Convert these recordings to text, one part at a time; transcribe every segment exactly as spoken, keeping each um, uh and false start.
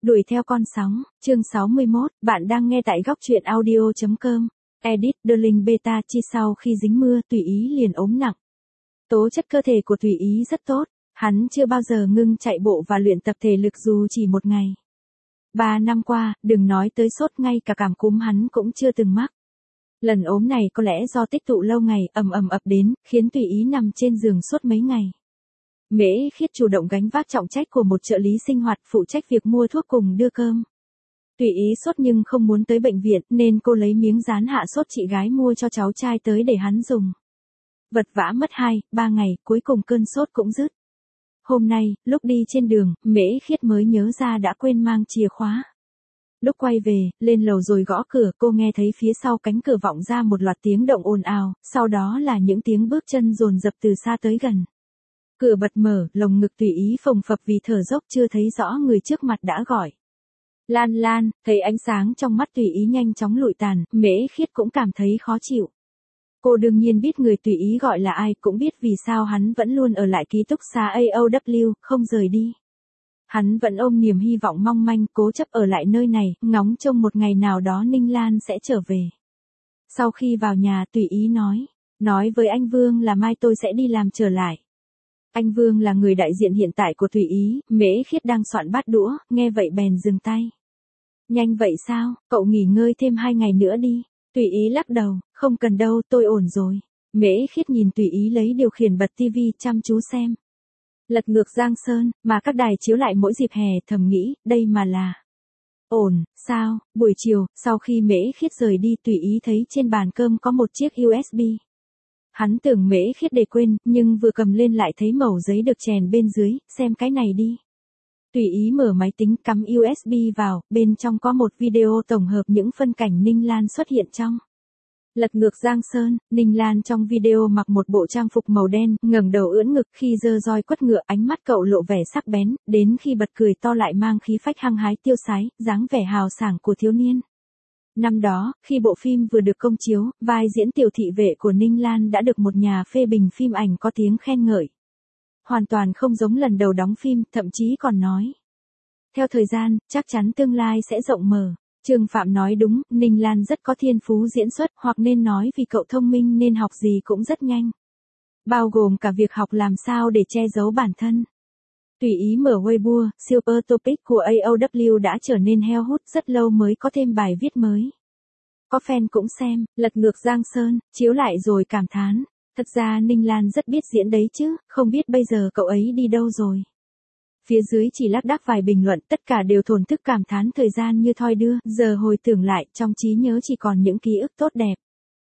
Đuổi theo con sóng, chương sáu mươi mốt, bạn đang nghe tại góc truyện audio chấm com. Edit, Darling Beta Chi sau khi dính mưa, Tùy Ý liền ốm nặng. Tố chất cơ thể của Tùy Ý rất tốt, hắn chưa bao giờ ngưng chạy bộ và luyện tập thể lực dù chỉ một ngày. Ba năm qua, đừng nói tới sốt, ngay cả cảm cúm hắn cũng chưa từng mắc. Lần ốm này có lẽ do tích tụ lâu ngày ầm ầm ập đến, khiến Tùy Ý nằm trên giường suốt mấy ngày. Mễ Khiết chủ động gánh vác trọng trách của một trợ lý sinh hoạt, phụ trách việc mua thuốc cùng đưa cơm. Tùy Ý sốt nhưng không muốn tới bệnh viện nên cô lấy miếng dán hạ sốt chị gái mua cho cháu trai tới để hắn dùng. Vật vã mất hai, ba ngày, cuối cùng cơn sốt cũng dứt. Hôm nay, lúc đi trên đường, Mễ Khiết mới nhớ ra đã quên mang chìa khóa. Lúc quay về, lên lầu rồi gõ cửa, cô nghe thấy phía sau cánh cửa vọng ra một loạt tiếng động ồn ào, sau đó là những tiếng bước chân dồn dập từ xa tới gần. Cửa bật mở, lồng ngực Tùy Ý phồng phập vì thở dốc, chưa thấy rõ người trước mặt đã gọi. Lan Lan, thấy ánh sáng trong mắt Tùy Ý nhanh chóng lụi tàn, Mễ Khiết cũng cảm thấy khó chịu. Cô đương nhiên biết người Tùy Ý gọi là ai, cũng biết vì sao hắn vẫn luôn ở lại ký túc xá a o vê, không rời đi. Hắn vẫn ôm niềm hy vọng mong manh, cố chấp ở lại nơi này, ngóng trông một ngày nào đó Ninh Lan sẽ trở về. Sau khi vào nhà, Tùy Ý nói, nói với anh Vương là mai tôi sẽ đi làm trở lại. Anh Vương là người đại diện hiện tại của Tùy Ý. Mễ Khiết đang soạn bát đũa, nghe vậy bèn dừng tay. Nhanh vậy sao, cậu nghỉ ngơi thêm hai ngày nữa đi. Tùy Ý lắc đầu, không cần đâu, tôi ổn rồi. Mễ Khiết nhìn Tùy Ý lấy điều khiển bật tivi chăm chú xem. Lật ngược Giang Sơn, mà các đài chiếu lại mỗi dịp hè, thầm nghĩ, đây mà là ổn, sao? Buổi chiều, sau khi Mễ Khiết rời đi, Tùy Ý thấy trên bàn cơm có một chiếc u ét bê. Hắn tưởng Mễ Khiết để quên, nhưng vừa cầm lên lại thấy mẩu giấy được chèn bên dưới, xem cái này đi. Tùy Ý mở máy tính, cắm u ét bê vào, bên trong có một video tổng hợp những phân cảnh Ninh Lan xuất hiện trong Lật ngược Giang Sơn. Ninh Lan trong video mặc một bộ trang phục màu đen, ngẩng đầu ưỡn ngực khi giơ roi quất ngựa, ánh mắt cậu lộ vẻ sắc bén, đến khi bật cười to lại mang khí phách hăng hái tiêu sái, dáng vẻ hào sảng của thiếu niên. Năm đó, khi bộ phim vừa được công chiếu, vai diễn tiểu thị vệ của Ninh Lan đã được một nhà phê bình phim ảnh có tiếng khen ngợi. Hoàn toàn không giống lần đầu đóng phim, thậm chí còn nói. Theo thời gian, chắc chắn tương lai sẽ rộng mở. Trương Phạm nói đúng, Ninh Lan rất có thiên phú diễn xuất, hoặc nên nói vì cậu thông minh nên học gì cũng rất nhanh. Bao gồm cả việc học làm sao để che giấu bản thân. Tùy Ý mở Weibo, Super Topic của a o vê đã trở nên heo hút, rất lâu mới có thêm bài viết mới. Có fan cũng xem, Lật ngược Giang Sơn, chiếu lại rồi cảm thán. Thật ra Ninh Lan rất biết diễn đấy chứ, không biết bây giờ cậu ấy đi đâu rồi. Phía dưới chỉ lác đác vài bình luận, tất cả đều thổn thức cảm thán thời gian như thoi đưa, giờ hồi tưởng lại, trong trí nhớ chỉ còn những ký ức tốt đẹp.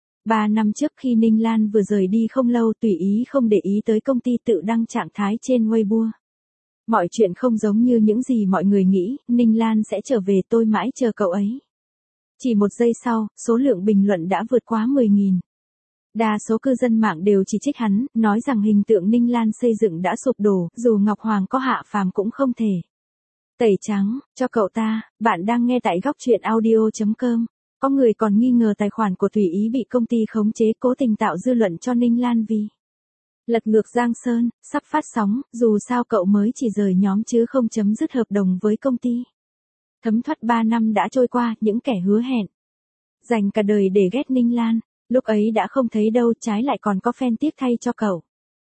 Ba năm trước khi Ninh Lan vừa rời đi không lâu, Tùy Ý không để ý tới công ty tự đăng trạng thái trên Weibo. Mọi chuyện không giống như những gì mọi người nghĩ, Ninh Lan sẽ trở về, tôi mãi chờ cậu ấy. Chỉ một giây sau, số lượng bình luận đã vượt quá mười nghìn. Đa số cư dân mạng đều chỉ trích hắn, nói rằng hình tượng Ninh Lan xây dựng đã sụp đổ, dù Ngọc Hoàng có hạ phàm cũng không thể tẩy trắng cho cậu ta. Bạn đang nghe tại góc truyện audio chấm com. Có người còn nghi ngờ tài khoản của Tùy Ý bị công ty khống chế, cố tình tạo dư luận cho Ninh Lan vì Lật ngược Giang Sơn sắp phát sóng, dù sao cậu mới chỉ rời nhóm chứ không chấm dứt hợp đồng với công ty. Thấm thoát ba năm đã trôi qua, những kẻ hứa hẹn dành cả đời để ghét Ninh Lan, lúc ấy đã không thấy đâu, trái lại còn có fan tiếc thay cho cậu.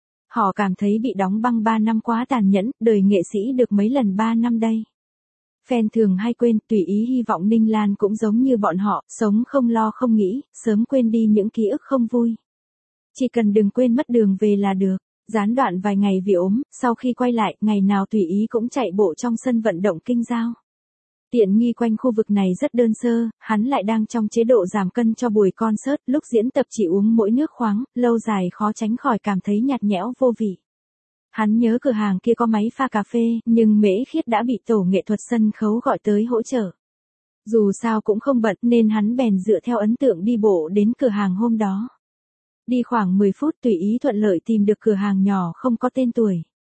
Họ cảm thấy bị đóng băng ba năm quá tàn nhẫn, đời nghệ sĩ được mấy lần ba năm đây. Fan thường hay quên, Tùy Ý hy vọng Ninh Lan cũng giống như bọn họ, sống không lo không nghĩ, sớm quên đi những ký ức không vui. Chỉ cần đừng quên mất đường về là được. Gián đoạn vài ngày vì ốm, sau khi quay lại, ngày nào Tùy Ý cũng chạy bộ trong sân vận động Kinh Giao. Tiện nghi quanh khu vực này rất đơn sơ, hắn lại đang trong chế độ giảm cân cho buổi concert, lúc diễn tập chỉ uống mỗi nước khoáng, lâu dài khó tránh khỏi cảm thấy nhạt nhẽo vô vị. Hắn nhớ cửa hàng kia có máy pha cà phê, nhưng Mễ Khiết đã bị tổ nghệ thuật sân khấu gọi tới hỗ trợ. Dù sao cũng không bận nên hắn bèn dựa theo ấn tượng đi bộ đến cửa hàng hôm đó. Đi khoảng mười phút, Tùy Ý thuận lợi tìm được cửa hàng nhỏ không có tên tuổi.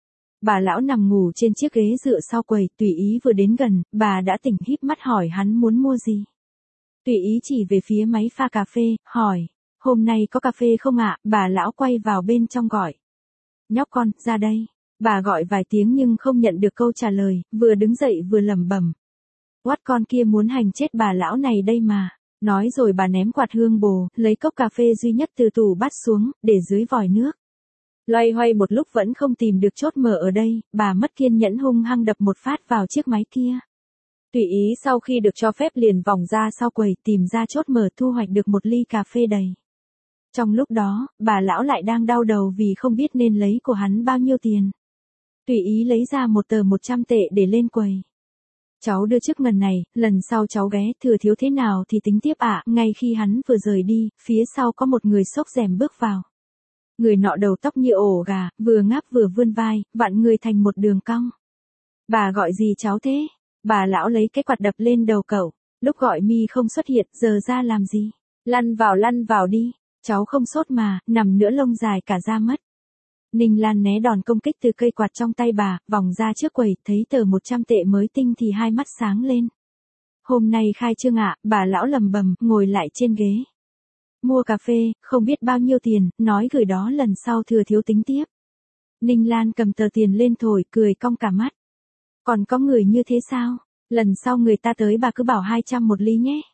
Bà lão nằm ngủ trên chiếc ghế dựa sau quầy, Tùy Ý vừa đến gần, bà đã tỉnh, híp mắt hỏi hắn muốn mua gì. Tùy Ý chỉ về phía máy pha cà phê, hỏi, hôm nay có cà phê không ạ? Bà lão quay vào bên trong gọi. Nhóc con, ra đây. Bà gọi vài tiếng nhưng không nhận được câu trả lời, vừa đứng dậy vừa lẩm bẩm. What con kia muốn hành chết bà lão này đây mà. Nói rồi bà ném quạt hương bồ, lấy cốc cà phê duy nhất từ tủ bắt xuống, để dưới vòi nước. Loay hoay một lúc vẫn không tìm được chốt mở ở đây, bà mất kiên nhẫn hung hăng đập một phát vào chiếc máy kia. Tùy ý sau khi được cho phép liền vòng ra sau quầy tìm ra chốt mở thu hoạch được một ly cà phê đầy. Trong lúc đó, bà lão lại đang đau đầu vì không biết nên lấy của hắn bao nhiêu tiền. Tùy ý lấy ra một tờ một trăm tệ để lên quầy. Cháu đưa trước lần này, lần sau cháu ghé, thừa thiếu thế nào thì tính tiếp ạ. À. Ngay khi hắn vừa rời đi, phía sau có một người xốc rèm bước vào. Người nọ đầu tóc như ổ gà, vừa ngáp vừa vươn vai, vặn người thành một đường cong. Bà gọi gì cháu thế? Bà lão lấy cái quạt đập lên đầu cậu. Lúc gọi mi không xuất hiện, giờ ra làm gì? Lăn vào lăn vào đi. Cháu không sốt mà, nằm nữa lông dài cả da mất. Ninh Lan né đòn công kích từ cây quạt trong tay bà, vòng ra trước quầy, thấy tờ một trăm tệ mới tinh thì hai mắt sáng lên. Hôm nay khai trương ạ, bà lão lầm bầm, ngồi lại trên ghế. Mua cà phê, không biết bao nhiêu tiền, nói gửi đó lần sau thừa thiếu tính tiếp. Ninh Lan cầm tờ tiền lên thổi, cười cong cả mắt. Còn có người như thế sao? Lần sau người ta tới bà cứ bảo hai trăm một ly nhé.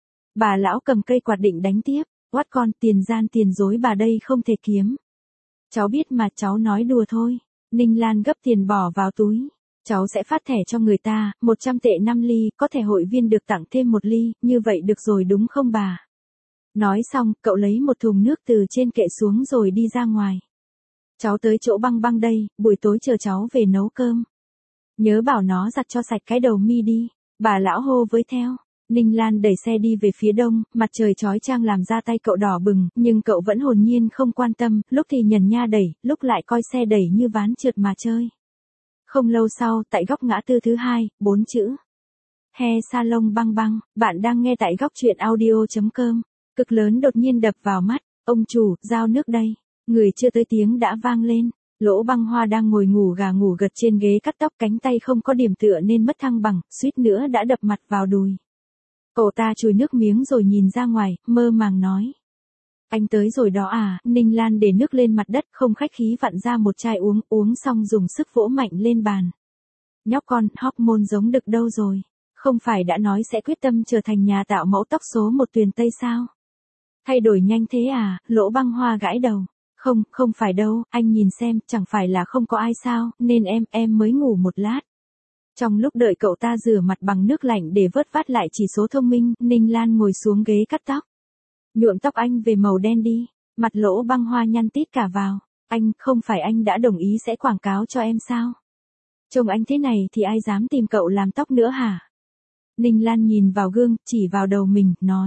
Bà lão cầm cây quạt định đánh tiếp. What con, tiền gian tiền dối bà đây không thể kiếm. Cháu biết mà, cháu nói đùa thôi. Ninh Lan gấp tiền bỏ vào túi. Cháu sẽ phát thẻ cho người ta, một trăm tệ năm ly, có thẻ hội viên được tặng thêm một ly, như vậy được rồi đúng không bà? Nói xong, cậu lấy một thùng nước từ trên kệ xuống rồi đi ra ngoài. Cháu tới chỗ băng băng đây, buổi tối chờ cháu về nấu cơm. Nhớ bảo nó giặt cho sạch cái đầu mi đi. Bà lão hô với theo. Ninh Lan đẩy xe đi về phía đông, mặt trời chói chang làm da tay cậu đỏ bừng, nhưng cậu vẫn hồn nhiên không quan tâm, lúc thì nhần nha đẩy, lúc lại coi xe đẩy như ván trượt mà chơi. Không lâu sau, tại góc ngã tư thứ hai, bốn chữ. He salon băng băng, bạn đang nghe tại góc truyện audio chấm com. Cực lớn đột nhiên đập vào mắt, ông chủ, giao nước đây. Người chưa tới tiếng đã vang lên. Lỗ Băng Hoa đang ngồi ngủ gà ngủ gật trên ghế cắt tóc, cánh tay không có điểm tựa nên mất thăng bằng, suýt nữa đã đập mặt vào đùi. Cậu ta chùi nước miếng rồi nhìn ra ngoài, mơ màng nói. Anh tới rồi đó à, Ninh Lan để nước lên mặt đất, không khách khí vặn ra một chai uống, uống xong dùng sức vỗ mạnh lên bàn. Nhóc con, hormone giống đực đâu rồi? Không phải đã nói sẽ quyết tâm trở thành nhà tạo mẫu tóc số một Tuyền Tây sao? Thay đổi nhanh thế à, Lỗ Băng Hoa gãi đầu. Không, không phải đâu, anh nhìn xem, chẳng phải là không có ai sao, nên em, em mới ngủ một lát. Trong lúc đợi cậu ta rửa mặt bằng nước lạnh để vớt vát lại chỉ số thông minh, Ninh Lan ngồi xuống ghế cắt tóc. Nhuộm tóc anh về màu đen đi, mặt Lỗ Băng Hoa nhăn tít cả vào. Anh, không phải anh đã đồng ý sẽ quảng cáo cho em sao? Trông anh thế này thì ai dám tìm cậu làm tóc nữa hả? Ninh Lan nhìn vào gương, chỉ vào đầu mình, nói.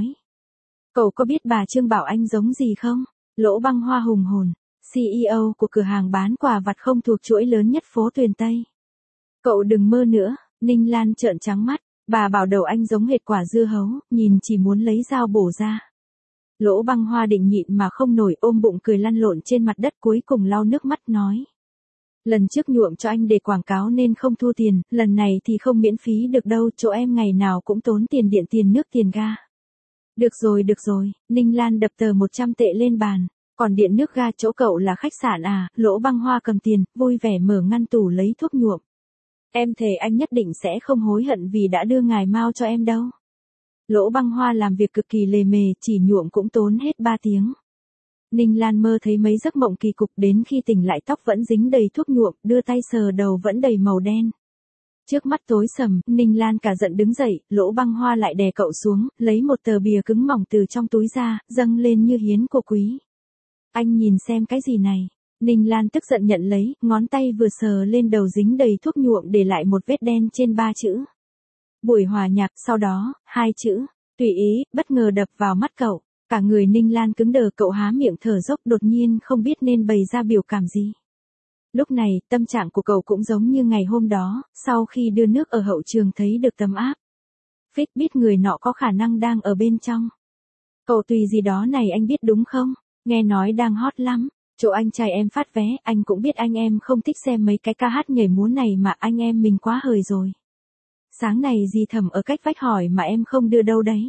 Cậu có biết bà Trương bảo anh giống gì không? Lỗ Băng Hoa hùng hồn, xê e ô của cửa hàng bán quà vặt không thuộc chuỗi lớn nhất phố Tuyền Tây. Cậu đừng mơ nữa, Ninh Lan trợn trắng mắt, bà bảo đầu anh giống hệt quả dưa hấu, nhìn chỉ muốn lấy dao bổ ra. Lỗ Băng Hoa định nhịn mà không nổi, ôm bụng cười lăn lộn trên mặt đất, cuối cùng lau nước mắt nói. Lần trước nhuộm cho anh để quảng cáo nên không thu tiền, lần này thì không miễn phí được đâu, chỗ em ngày nào cũng tốn tiền điện tiền nước tiền ga. Được rồi được rồi, Ninh Lan đập tờ một trăm tệ lên bàn, còn điện nước ga chỗ cậu là khách sạn à? Lỗ Băng Hoa cầm tiền, vui vẻ mở ngăn tủ lấy thuốc nhuộm. Em thề anh nhất định sẽ không hối hận vì đã đưa ngài Mao cho em đâu. Lỗ Băng Hoa làm việc cực kỳ lề mề, chỉ nhuộm cũng tốn hết ba tiếng. Ninh Lan mơ thấy mấy giấc mộng kỳ cục, đến khi tỉnh lại tóc vẫn dính đầy thuốc nhuộm, đưa tay sờ đầu vẫn đầy màu đen. Trước mắt tối sầm, Ninh Lan cả giận đứng dậy, Lỗ Băng Hoa lại đè cậu xuống, lấy một tờ bìa cứng mỏng từ trong túi ra, dâng lên như hiến của quý. Anh nhìn xem cái gì này? Ninh Lan tức giận nhận lấy, ngón tay vừa sờ lên đầu dính đầy thuốc nhuộm để lại một vết đen trên ba chữ. Buổi hòa nhạc, sau đó, hai chữ, tùy ý, bất ngờ đập vào mắt cậu. Cả người Ninh Lan cứng đờ, cậu há miệng thở dốc, đột nhiên không biết nên bày ra biểu cảm gì. Lúc này, tâm trạng của cậu cũng giống như ngày hôm đó, sau khi đưa nước ở hậu trường thấy được tấm áp. Phích biết người nọ có khả năng đang ở bên trong. Cậu tùy gì đó này anh biết đúng không? Nghe nói đang hot lắm. Chỗ anh trai em phát vé, anh cũng biết anh em không thích xem mấy cái ca hát nhảy múa này mà anh em mình quá hời rồi. Sáng này dì Thẩm ở cách vách hỏi mà em không đưa đâu đấy.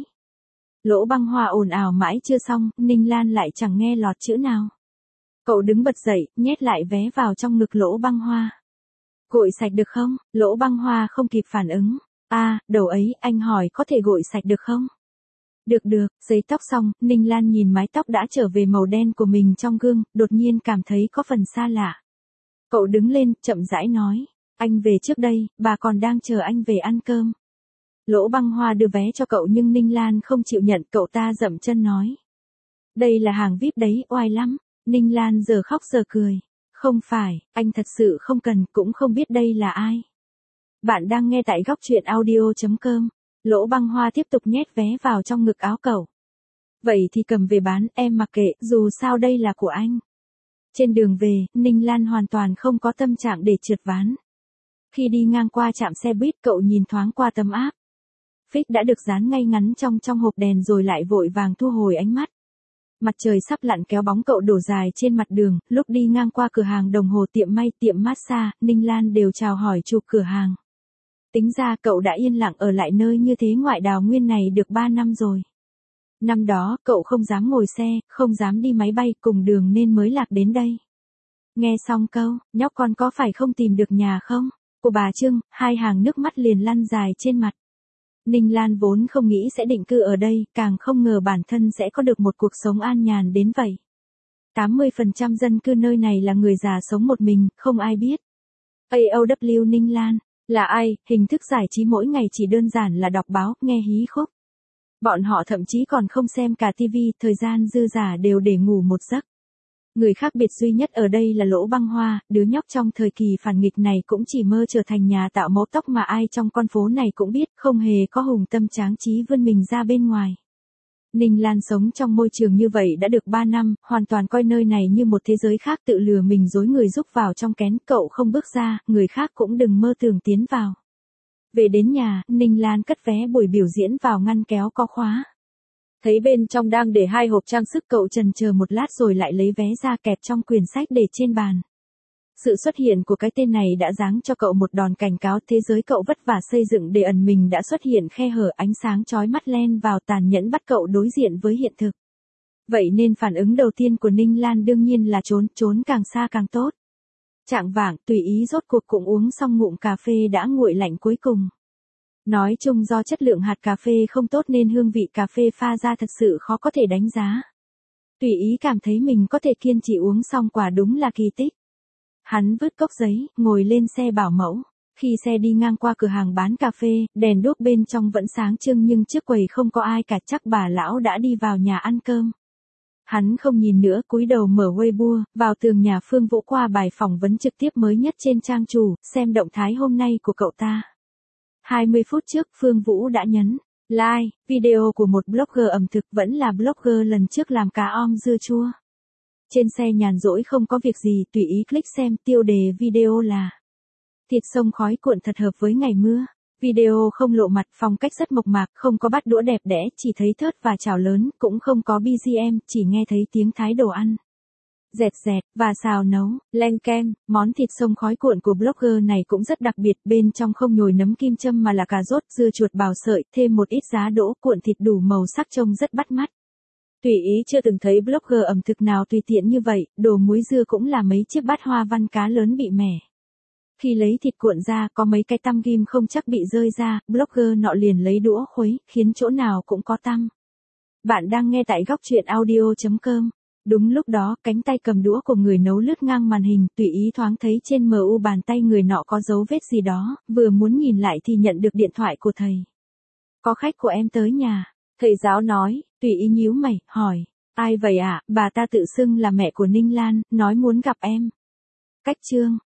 Lỗ Băng Hoa ồn ào mãi chưa xong, Ninh Lan lại chẳng nghe lọt chữ nào. Cậu đứng bật dậy, nhét lại vé vào trong ngực Lỗ Băng Hoa. Gội sạch được không? Lỗ Băng Hoa không kịp phản ứng. À, đầu ấy, anh hỏi có thể gội sạch được không? Được được, giấy tóc xong, Ninh Lan nhìn mái tóc đã trở về màu đen của mình trong gương, đột nhiên cảm thấy có phần xa lạ. Cậu đứng lên, chậm rãi nói, anh về trước đây, bà còn đang chờ anh về ăn cơm. Lỗ Băng Hoa đưa vé cho cậu nhưng Ninh Lan không chịu nhận, cậu ta dậm chân nói. Đây là hàng vi ai pi đấy, oai lắm. Ninh Lan giờ khóc giờ cười. Không phải, anh thật sự không cần, cũng không biết đây là ai. Bạn đang nghe tại góc chuyện audio chấm com. Lỗ Băng Hoa tiếp tục nhét vé vào trong ngực áo cậu. Vậy thì cầm về bán, em mặc kệ, dù sao đây là của anh. Trên đường về, Ninh Lan hoàn toàn không có tâm trạng để trượt ván. Khi đi ngang qua trạm xe buýt, cậu nhìn thoáng qua tấm áp. Phích đã được dán ngay ngắn trong trong hộp đèn rồi lại vội vàng thu hồi ánh mắt. Mặt trời sắp lặn kéo bóng cậu đổ dài trên mặt đường, lúc đi ngang qua cửa hàng đồng hồ, tiệm may, tiệm massage, Ninh Lan đều chào hỏi chủ cửa hàng. Tính ra cậu đã yên lặng ở lại nơi như thế ngoại đào nguyên này được ba năm rồi. Năm đó, cậu không dám ngồi xe, không dám đi máy bay cùng đường nên mới lạc đến đây. Nghe xong câu, nhóc con có phải không tìm được nhà không? Của bà Trưng, hai hàng nước mắt liền lăn dài trên mặt. Ninh Lan vốn không nghĩ sẽ định cư ở đây, càng không ngờ bản thân sẽ có được một cuộc sống an nhàn đến vậy. tám mươi phần trăm dân cư nơi này là người già sống một mình, không ai biết. a o vê Ninh Lan, là ai, hình thức giải trí mỗi ngày chỉ đơn giản là đọc báo, nghe hí khúc. Bọn họ thậm chí còn không xem cả tivi, thời gian dư dả đều để ngủ một giấc. Người khác biệt duy nhất ở đây là Lỗ Băng Hoa, đứa nhóc trong thời kỳ phản nghịch này cũng chỉ mơ trở thành nhà tạo mẫu tóc mà ai trong con phố này cũng biết, không hề có hùng tâm tráng trí vươn mình ra bên ngoài. Ninh Lan sống trong môi trường như vậy đã được ba năm, hoàn toàn coi nơi này như một thế giới khác, tự lừa mình dối người rúc vào trong kén, cậu không bước ra, người khác cũng đừng mơ tưởng tiến vào. Về đến nhà, Ninh Lan cất vé buổi biểu diễn vào ngăn kéo có khóa. Thấy bên trong đang để hai hộp trang sức, cậu chần chờ một lát rồi lại lấy vé ra kẹp trong quyển sách để trên bàn. Sự xuất hiện của cái tên này đã giáng cho cậu một đòn cảnh cáo, thế giới cậu vất vả xây dựng để ẩn mình đã xuất hiện khe hở, ánh sáng chói mắt len vào tàn nhẫn bắt cậu đối diện với hiện thực. Vậy nên phản ứng đầu tiên của Ninh Lan đương nhiên là trốn, trốn càng xa càng tốt. Chạng vạng, tùy ý rốt cuộc cũng uống xong ngụm cà phê đã nguội lạnh cuối cùng. Nói chung do chất lượng hạt cà phê không tốt nên hương vị cà phê pha ra thật sự khó có thể đánh giá. Tùy ý cảm thấy mình có thể kiên trì uống xong quả đúng là kỳ tích. Hắn vứt cốc giấy, ngồi lên xe bảo mẫu. Khi xe đi ngang qua cửa hàng bán cà phê, đèn đuốc bên trong vẫn sáng trưng nhưng trước quầy không có ai cả, chắc bà lão đã đi vào nhà ăn cơm. Hắn không nhìn nữa, cúi đầu mở Weibo, vào tường nhà Phương Vũ qua bài phỏng vấn trực tiếp mới nhất trên trang chủ, xem động thái hôm nay của cậu ta. hai mươi phút trước, Phương Vũ đã nhấn like video của một blogger ẩm thực, vẫn là blogger lần trước làm cá om dưa chua. Trên xe nhàn rỗi không có việc gì, tùy ý click xem, tiêu đề video là thịt sông khói cuộn thật hợp với ngày mưa. Video không lộ mặt, phong cách rất mộc mạc, không có bát đũa đẹp đẽ, chỉ thấy thớt và chảo lớn, cũng không có bê giê em, chỉ nghe thấy tiếng thái đồ ăn. Dẹt dẹt, và xào nấu, len ken, món thịt sông khói cuộn của blogger này cũng rất đặc biệt, bên trong không nhồi nấm kim châm mà là cà rốt, dưa chuột bào sợi, thêm một ít giá đỗ, cuộn thịt đủ màu sắc trông rất bắt mắt. Tùy ý chưa từng thấy blogger ẩm thực nào tùy tiện như vậy, đồ muối dưa cũng là mấy chiếc bát hoa văn cá lớn bị mẻ. Khi lấy thịt cuộn ra, có mấy cái tăm ghim không chắc bị rơi ra, blogger nọ liền lấy đũa khuấy, khiến chỗ nào cũng có tăm. Bạn đang nghe tại góc chuyện audio chấm com. Đúng lúc đó, cánh tay cầm đũa của người nấu lướt ngang màn hình, tùy ý thoáng thấy trên em u bàn tay người nọ có dấu vết gì đó, vừa muốn nhìn lại thì nhận được điện thoại của thầy. Có khách của em tới nhà. Thầy giáo nói, tùy ý nhíu mày, hỏi, ai vậy ạ? À? Bà ta tự xưng là mẹ của Ninh Lan, nói muốn gặp em. Cách chương.